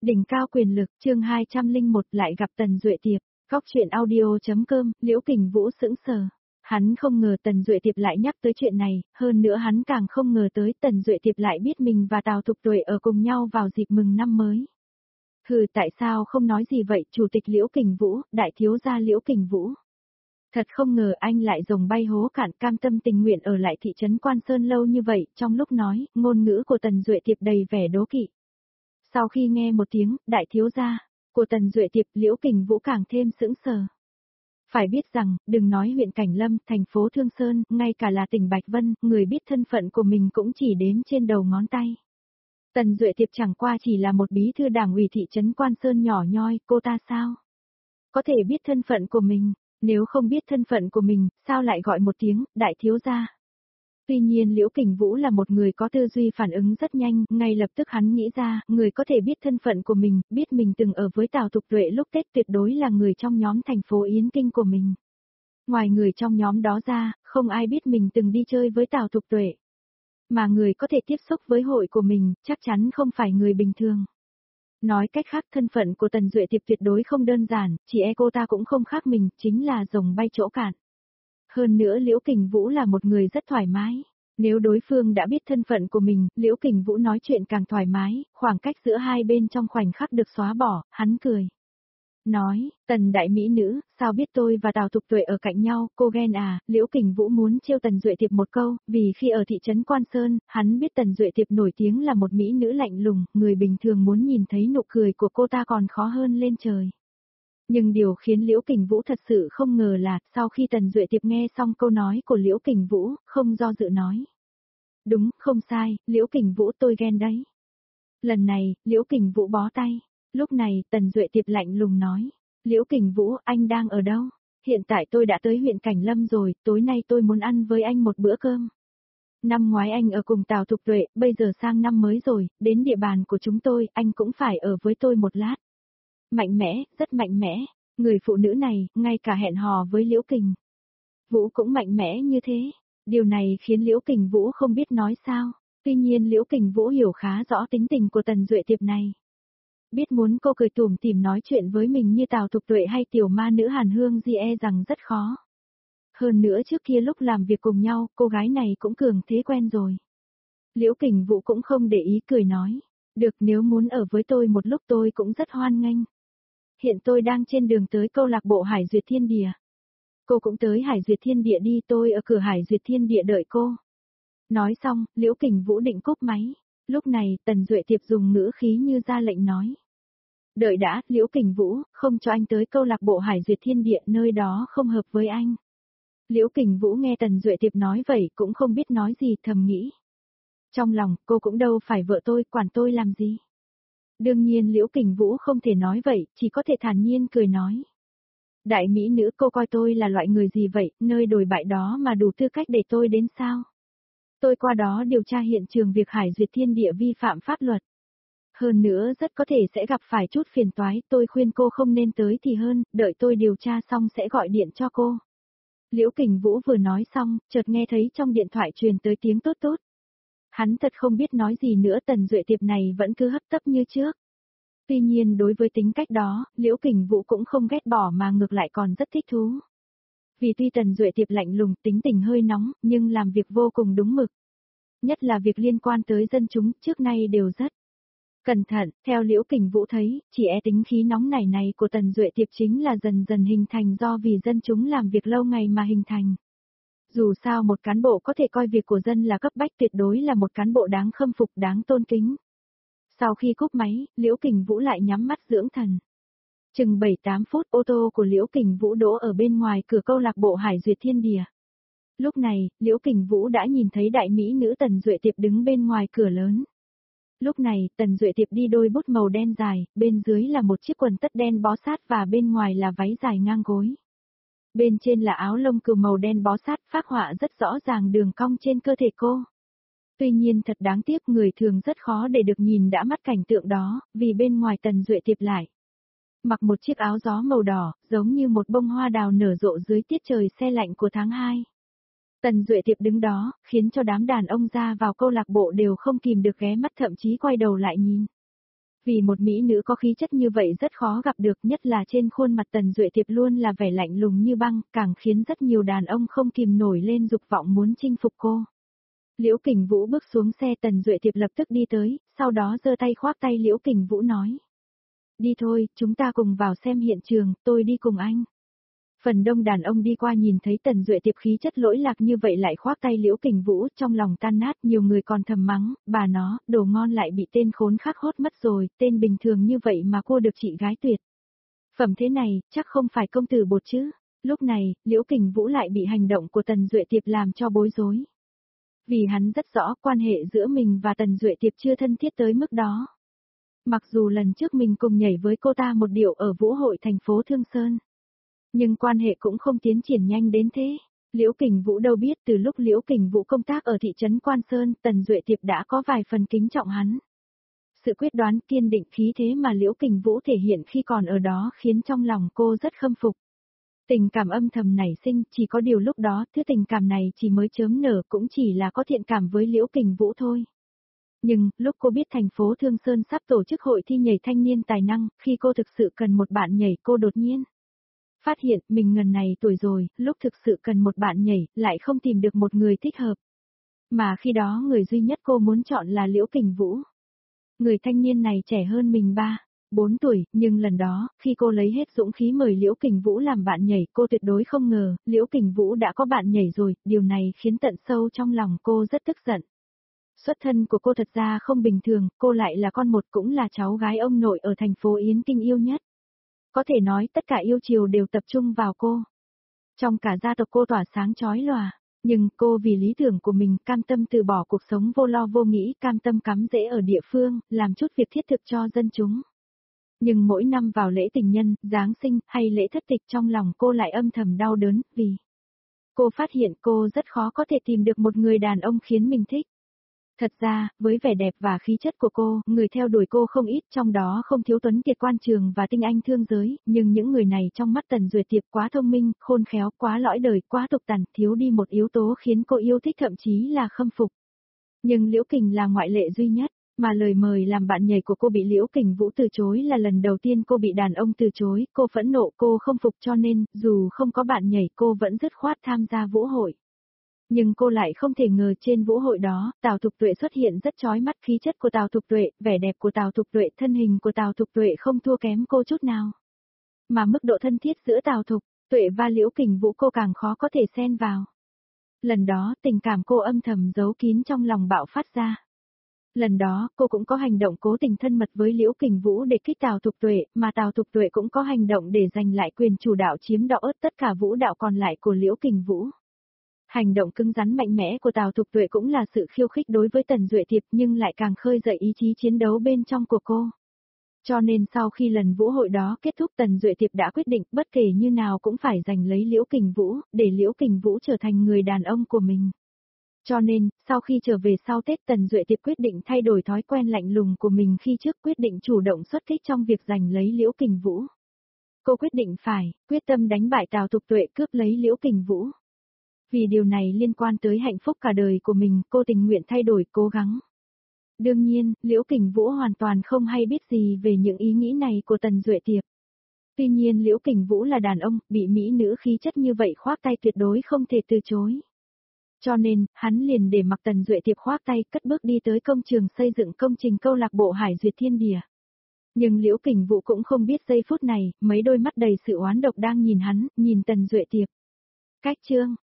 Đỉnh cao quyền lực, chương 201 lại gặp Tần Duệ Tiệp, góc chuyện audio.com, Liễu Kình Vũ sững sờ. Hắn không ngờ Tần Duệ Tiệp lại nhắc tới chuyện này, hơn nữa hắn càng không ngờ tới Tần Duệ Tiệp lại biết mình và Tào Thục Tuệ ở cùng nhau vào dịp mừng năm mới. Hừ, tại sao không nói gì vậy, Chủ tịch Liễu Kình Vũ, đại thiếu gia Liễu Kình Vũ. Thật không ngờ anh lại rồng bay hố cạn, cam tâm tình nguyện ở lại thị trấn Quan Sơn lâu như vậy, trong lúc nói, ngôn ngữ của Tần Duệ Tiệp đầy vẻ đố kỵ. Sau khi nghe một tiếng, đại thiếu gia, của Tần Duệ Tiệp, Liễu Kình Vũ càng thêm sững sờ. Phải biết rằng, đừng nói huyện Cảnh Lâm, thành phố Thương Sơn, ngay cả là tỉnh Bạch Vân, người biết thân phận của mình cũng chỉ đếm trên đầu ngón tay. Tần Duệ Tiệp chẳng qua chỉ là một bí thư đảng ủy thị trấn Quan Sơn nhỏ nhoi, cô ta sao? Có thể biết thân phận của mình, nếu không biết thân phận của mình, sao lại gọi một tiếng, đại thiếu gia? Tuy nhiên Liễu Kình Vũ là một người có tư duy phản ứng rất nhanh, ngay lập tức hắn nghĩ ra, người có thể biết thân phận của mình, biết mình từng ở với Tào Thục Tuệ lúc Tết tuyệt đối là người trong nhóm thành phố Yến Kinh của mình. Ngoài người trong nhóm đó ra, không ai biết mình từng đi chơi với Tào Thục Tuệ. Mà người có thể tiếp xúc với hội của mình, chắc chắn không phải người bình thường. Nói cách khác, thân phận của Tần Duệ Tiệp tuyệt đối không đơn giản, chỉ e cô ta cũng không khác mình, chính là rồng bay chỗ cạn. Hơn nữa Liễu Kình Vũ là một người rất thoải mái. Nếu đối phương đã biết thân phận của mình, Liễu Kình Vũ nói chuyện càng thoải mái, khoảng cách giữa hai bên trong khoảnh khắc được xóa bỏ, hắn cười. Nói, Tần đại mỹ nữ, sao biết tôi và Tào Thục Tuệ ở cạnh nhau, cô ghen à, Liễu Kình Vũ muốn trêu Tần Duệ Tiệp một câu, vì khi ở thị trấn Quan Sơn, hắn biết Tần Duệ Tiệp nổi tiếng là một mỹ nữ lạnh lùng, người bình thường muốn nhìn thấy nụ cười của cô ta còn khó hơn lên trời. Nhưng điều khiến Liễu Kình Vũ thật sự không ngờ là, sau khi Tần Duệ Tiệp nghe xong câu nói của Liễu Kình Vũ, không do dự nói. Đúng, không sai, Liễu Kình Vũ tôi ghen đấy. Lần này, Liễu Kình Vũ bó tay. Lúc này, Tần Duệ Tiệp lạnh lùng nói. Liễu Kình Vũ, anh đang ở đâu? Hiện tại tôi đã tới huyện Cảnh Lâm rồi, tối nay tôi muốn ăn với anh một bữa cơm. Năm ngoái anh ở cùng Tào Thục Tuệ, bây giờ sang năm mới rồi, đến địa bàn của chúng tôi, anh cũng phải ở với tôi một lát. Mạnh mẽ, rất mạnh mẽ. Người phụ nữ này, ngay cả hẹn hò với Liễu Kình Vũ cũng mạnh mẽ như thế. Điều này khiến Liễu Kình Vũ không biết nói sao. Tuy nhiên Liễu Kình Vũ hiểu khá rõ tính tình của Tần Duệ Tiệp này. Biết muốn cô cười tủm tỉm nói chuyện với mình như Tào Thục Tuệ hay tiểu ma nữ Hàn Hương Di e rằng rất khó. Hơn nữa trước kia lúc làm việc cùng nhau, cô gái này cũng cường thế quen rồi. Liễu Kình Vũ cũng không để ý cười nói. Được, nếu muốn ở với tôi một lúc tôi cũng rất hoan nghênh. Hiện tôi đang trên đường tới câu lạc bộ Hải Duyệt Thiên Địa. Cô cũng tới Hải Duyệt Thiên Địa đi, tôi ở cửa Hải Duyệt Thiên Địa đợi cô. Nói xong, Liễu Kình Vũ định cúp máy. Lúc này, Tần Duệ Tiệp dùng ngữ khí như ra lệnh nói. Đợi đã, Liễu Kình Vũ, không cho anh tới câu lạc bộ Hải Duyệt Thiên Địa, nơi đó không hợp với anh. Liễu Kình Vũ nghe Tần Duệ Tiệp nói vậy cũng không biết nói gì, thầm nghĩ. Trong lòng, cô cũng đâu phải vợ tôi, quản tôi làm gì. Đương nhiên Liễu Kình Vũ không thể nói vậy, chỉ có thể thản nhiên cười nói. Đại mỹ nữ, cô coi tôi là loại người gì vậy, nơi đồi bại đó mà đủ tư cách để tôi đến sao? Tôi qua đó điều tra hiện trường việc Hải Duyệt Thiên Địa vi phạm pháp luật. Hơn nữa rất có thể sẽ gặp phải chút phiền toái, tôi khuyên cô không nên tới thì hơn, đợi tôi điều tra xong sẽ gọi điện cho cô. Liễu Kình Vũ vừa nói xong, chợt nghe thấy trong điện thoại truyền tới tiếng tốt tốt. Hắn thật không biết nói gì nữa, Tần Duệ Tiệp này vẫn cứ hấp tấp như trước. Tuy nhiên đối với tính cách đó, Liễu Kình Vũ cũng không ghét bỏ mà ngược lại còn rất thích thú. Vì tuy Tần Duệ Tiệp lạnh lùng, tính tình hơi nóng, nhưng làm việc vô cùng đúng mực. Nhất là việc liên quan tới dân chúng, trước nay đều rất cẩn thận. Theo Liễu Kình Vũ thấy, chỉ e tính khí nóng này của Tần Duệ Tiệp chính là dần dần hình thành do vì dân chúng làm việc lâu ngày mà hình thành. Dù sao một cán bộ có thể coi việc của dân là cấp bách, tuyệt đối là một cán bộ đáng khâm phục, đáng tôn kính. Sau khi cúp máy, Liễu Kình Vũ lại nhắm mắt dưỡng thần. Chừng 7-8 phút, ô tô của Liễu Kình Vũ đỗ ở bên ngoài cửa câu lạc bộ Hải Duyệt Thiên Địa. Lúc này, Liễu Kình Vũ đã nhìn thấy đại mỹ nữ Tần Duệ Tiệp đứng bên ngoài cửa lớn. Lúc này, Tần Duệ Tiệp đi đôi bút màu đen dài, bên dưới là một chiếc quần tất đen bó sát và bên ngoài là váy dài ngang gối. Bên trên là áo lông cừu màu đen bó sát, phác họa rất rõ ràng đường cong trên cơ thể cô. Tuy nhiên thật đáng tiếc, người thường rất khó để được nhìn đã mắt cảnh tượng đó, vì bên ngoài Tần Duệ Tiệp lại mặc một chiếc áo gió màu đỏ, giống như một bông hoa đào nở rộ dưới tiết trời se lạnh của tháng 2. Tần Duệ Tiệp đứng đó, khiến cho đám đàn ông ra vào câu lạc bộ đều không kìm được ghé mắt, thậm chí quay đầu lại nhìn. Vì một mỹ nữ có khí chất như vậy rất khó gặp được, nhất là trên khuôn mặt Tần Duệ Tiệp luôn là vẻ lạnh lùng như băng, càng khiến rất nhiều đàn ông không kìm nổi lên dục vọng muốn chinh phục cô. Liễu Kình Vũ bước xuống xe, Tần Duệ Tiệp lập tức đi tới, sau đó giơ tay khoác tay Liễu Kình Vũ nói. Đi thôi, chúng ta cùng vào xem hiện trường, tôi đi cùng anh. Phần đông đàn ông đi qua nhìn thấy Tần Duệ Tiệp khí chất lỗi lạc như vậy lại khoác tay Liễu Kình Vũ, trong lòng tan nát, nhiều người còn thầm mắng, bà nó, đồ ngon lại bị tên khốn khác hốt mất rồi, tên bình thường như vậy mà cô được chị gái tuyệt. Phẩm thế này, chắc không phải công tử bột chứ. Lúc này, Liễu Kình Vũ lại bị hành động của Tần Duệ Tiệp làm cho bối rối. Vì hắn rất rõ quan hệ giữa mình và Tần Duệ Tiệp chưa thân thiết tới mức đó. Mặc dù lần trước mình cùng nhảy với cô ta một điệu ở vũ hội thành phố Thương Sơn. Nhưng quan hệ cũng không tiến triển nhanh đến thế. Liễu Kình Vũ đâu biết từ lúc Liễu Kình Vũ công tác ở thị trấn Quan Sơn, Tần Duệ Tiệp đã có vài phần kính trọng hắn. Sự quyết đoán kiên định khí thế mà Liễu Kình Vũ thể hiện khi còn ở đó khiến trong lòng cô rất khâm phục. Tình cảm âm thầm nảy sinh, chỉ có điều lúc đó thứ tình cảm này chỉ mới chớm nở, cũng chỉ là có thiện cảm với Liễu Kình Vũ thôi. Nhưng, lúc cô biết thành phố Thương Sơn sắp tổ chức hội thi nhảy thanh niên tài năng, khi cô thực sự cần một bạn nhảy, cô đột nhiên phát hiện mình ngần này tuổi rồi, lúc thực sự cần một bạn nhảy, lại không tìm được một người thích hợp. Mà khi đó người duy nhất cô muốn chọn là Liễu Kình Vũ. Người thanh niên này trẻ hơn mình 4 tuổi, nhưng lần đó, khi cô lấy hết dũng khí mời Liễu Kình Vũ làm bạn nhảy, cô tuyệt đối không ngờ, Liễu Kình Vũ đã có bạn nhảy rồi, điều này khiến tận sâu trong lòng cô rất tức giận. Xuất thân của cô thật ra không bình thường, cô lại là con một cũng là cháu gái ông nội ở thành phố Yến Kinh yêu nhất. Có thể nói tất cả yêu chiều đều tập trung vào cô. Trong cả gia tộc cô tỏa sáng chói lòa, nhưng cô vì lý tưởng của mình cam tâm từ bỏ cuộc sống vô lo vô nghĩ, cam tâm cắm rễ ở địa phương, làm chút việc thiết thực cho dân chúng. Nhưng mỗi năm vào lễ tình nhân, Giáng sinh hay lễ thất tịch trong lòng cô lại âm thầm đau đớn, vì cô phát hiện cô rất khó có thể tìm được một người đàn ông khiến mình thích. Thật ra, với vẻ đẹp và khí chất của cô, người theo đuổi cô không ít, trong đó không thiếu tuấn kiệt quan trường và tinh anh thương giới, nhưng những người này trong mắt Tần Duệ Tiệp quá thông minh, khôn khéo, quá lõi đời, quá tục tằn, thiếu đi một yếu tố khiến cô yêu thích thậm chí là khâm phục. Nhưng Liễu Kình là ngoại lệ duy nhất, mà lời mời làm bạn nhảy của cô bị Liễu Kình Vũ từ chối là lần đầu tiên cô bị đàn ông từ chối, cô phẫn nộ, cô không phục cho nên, dù không có bạn nhảy cô vẫn dứt khoát tham gia vũ hội. Nhưng cô lại không thể ngờ trên vũ hội đó, Tào Thục Tuệ xuất hiện rất chói mắt, khí chất của Tào Thục Tuệ, vẻ đẹp của Tào Thục Tuệ, thân hình của Tào Thục Tuệ không thua kém cô chút nào. Mà mức độ thân thiết giữa Tào Thục Tuệ và Liễu Kình Vũ cô càng khó có thể xen vào. Lần đó, tình cảm cô âm thầm giấu kín trong lòng bạo phát ra. Lần đó, cô cũng có hành động cố tình thân mật với Liễu Kình Vũ để kích Tào Thục Tuệ, mà Tào Thục Tuệ cũng có hành động để giành lại quyền chủ đạo chiếm đọ ớt tất cả vũ đạo còn lại của Liễu Kình Vũ. Hành động cứng rắn mạnh mẽ của Tào Thục Tuệ cũng là sự khiêu khích đối với Tần Duệ Tiệp nhưng lại càng khơi dậy ý chí chiến đấu bên trong của cô. Cho nên sau khi lần vũ hội đó kết thúc Tần Duệ Tiệp đã quyết định bất kể như nào cũng phải giành lấy Liễu Kình Vũ, để Liễu Kình Vũ trở thành người đàn ông của mình. Cho nên, sau khi trở về sau Tết Tần Duệ Tiệp quyết định thay đổi thói quen lạnh lùng của mình khi trước quyết định chủ động xuất kích trong việc giành lấy Liễu Kình Vũ. Cô quyết định quyết tâm đánh bại Tào Thục Tuệ cướp lấy Liễu Kình Vũ. Vì điều này liên quan tới hạnh phúc cả đời của mình, cô tình nguyện thay đổi cố gắng. Đương nhiên, Liễu Kình Vũ hoàn toàn không hay biết gì về những ý nghĩ này của Tần Duệ Tiệp. Tuy nhiên Liễu Kình Vũ là đàn ông, bị mỹ nữ khí chất như vậy khoác tay tuyệt đối không thể từ chối. Cho nên, hắn liền để mặc Tần Duệ Tiệp khoác tay cất bước đi tới công trường xây dựng công trình câu lạc bộ Hải Duyệt Thiên Địa. Nhưng Liễu Kình Vũ cũng không biết giây phút này, mấy đôi mắt đầy sự oán độc đang nhìn hắn, nhìn Tần Duệ Tiệp. Cách chương